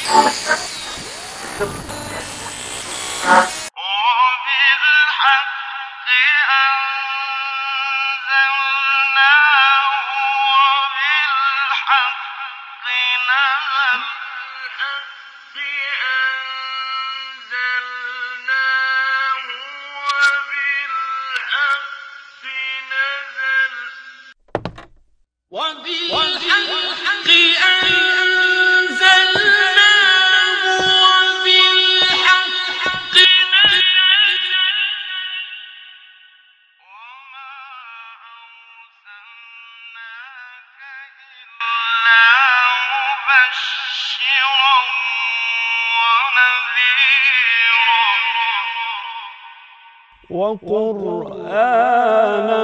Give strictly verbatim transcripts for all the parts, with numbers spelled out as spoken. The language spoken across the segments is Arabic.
وقرآنا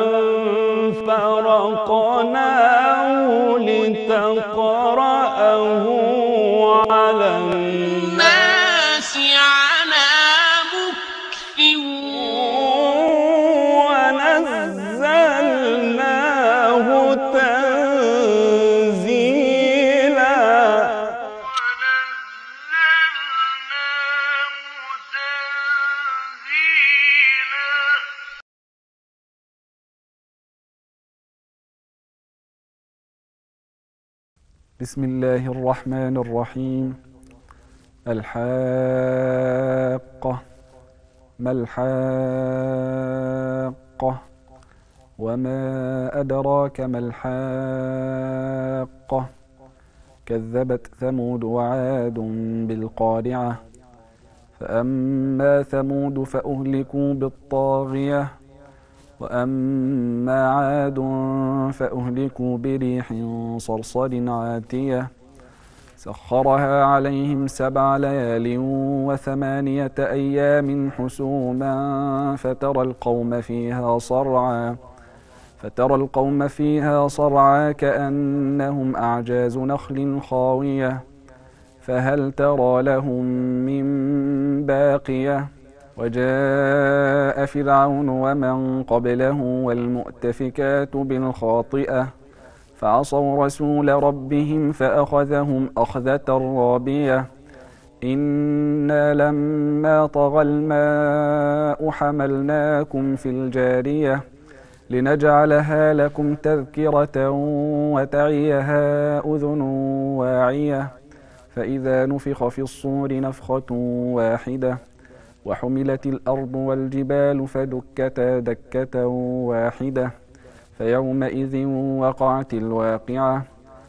فرقناه لتقرأه على الناس على مكث ونزلناه تنزيلا بسم الله الرحمن الرحيم. الحاقة ما الحاقة وما أدراك ما الحاقة كذبت ثمود وعاد بالقارعة فأما ثمود فأهلكوا بالطاغية وأما عاد فأهلكوا بريح صرصر عاتية سخرها عليهم سبع ليال وثمانية أيام حسوما فترى القوم فيها صرعا فترى القوم فيها صرعا كأنهم أعجاز نخل خاوية فهل ترى لهم من باقية وجاء فرعون ومن قبله والمؤتفكات بالخاطئة فعصوا رسول ربهم فأخذهم أخذة رابية إنا لما طغى الماء حملناكم في الجارية لنجعلها لكم تذكرة وتعيها أذن واعية فإذا نفخ في الصور نفخة واحدة وحملت الأرض والجبال فدكتا دكة واحدة فيومئذ وقعت الواقعة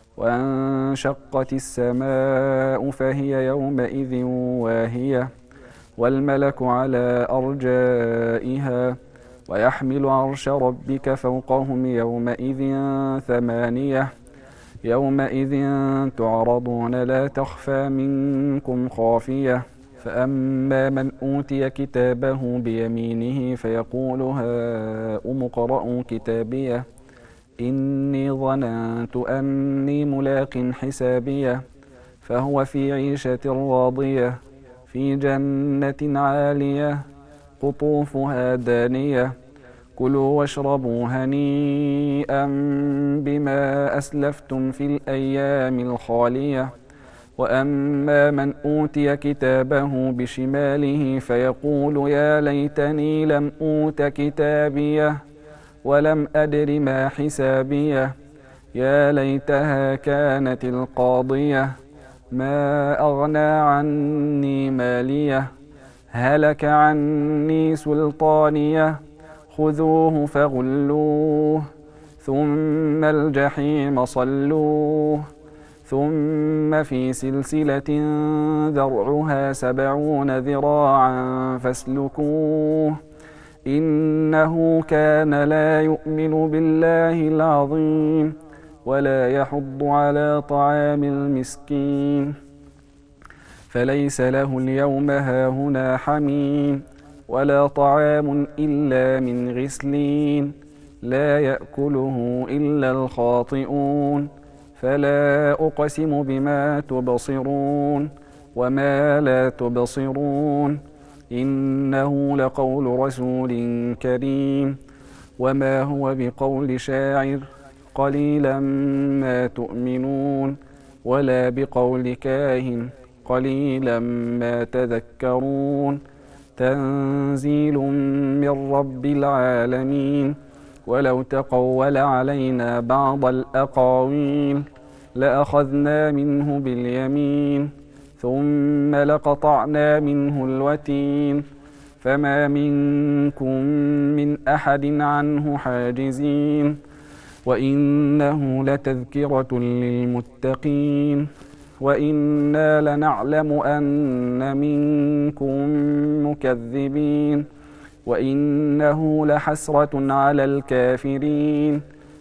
وانشقت السماء فهي يومئذ واهية والملك على أرجائها ويحمل عرش ربك فوقهم يومئذ ثمانية يومئذ تعرضون لا تخفى منكم خافية فأما من أوتي كتابه بيمينه فيقول هاؤم اقرءوا كتابيه إني ظننت أني ملاق حسابيه فهو في عيشة راضية في جنة عالية قطوفها دانية كلوا واشربوا هنيئا بما أسلفتم في الأيام الخالية وأما من أوتي كتابه بشماله فيقول يا ليتني لم أوت كتابيه ولم أدر ما حسابيه يا ليتها كانت القاضية ما أغنى عني ماليه هلك عني سلطانيه خذوه فغلوه ثم الجحيم صلوه ثم في سلسلة ذرعها سبعون ذراعا فاسلكوه إنه كان لا يؤمن بالله العظيم ولا يحض على طعام المسكين فليس له اليوم هاهنا حميم ولا طعام إلا من غسلين لا يأكله إلا الخاطئون فلا أقسم بما تبصرون وما لا تبصرون إنه لقول رسول كريم وما هو بقول شاعر قليلا ما تؤمنون ولا بقول كاهن قليلا ما تذكرون تنزيل من رب العالمين ولو تقول علينا بعض الأقاويل لأخذنا منه باليمين ثم لقطعنا منه الوتين فما منكم من أحد عنه حاجزين وإنه لتذكرة للمتقين وإنا لنعلم أن منكم مكذبين وإنه لحسرة على الكافرين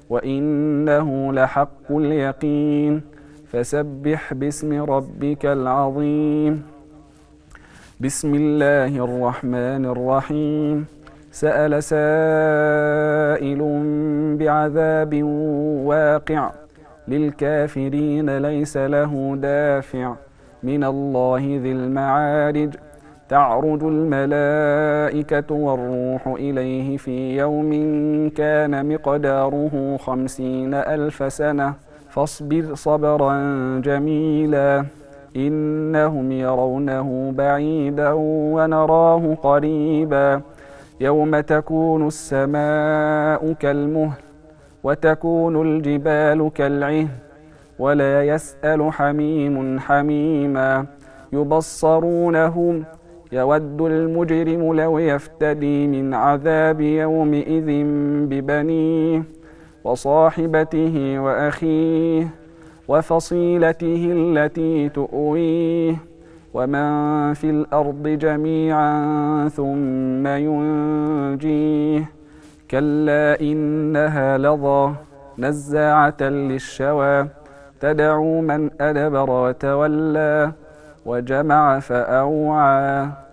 وإنه لحق اليقين فسبح باسم ربك العظيم. بسم الله الرحمن الرحيم. سأل سائل بعذاب واقع للكافرين ليس له دافع من الله ذي المعارج تعرج الملائكة والروح إليه في يوم كان مقداره خمسين ألف سنة فاصبر صبرا جميلا إنهم يرونه بعيدا ونراه قريبا يوم تكون السماء كالمهل وتكون الجبال كالعهن ولا يسأل حميم حميما يبصرونهم يود المجرم لو يفتدي من عذاب يومئذ ببنيه وصاحبته وأخيه وفصيلته التي تؤويه ومن في الأرض جميعا ثم ينجيه كلا إنها لظى نزاعة للشوى تدعو من أدبر وتولى وجمع فأوعى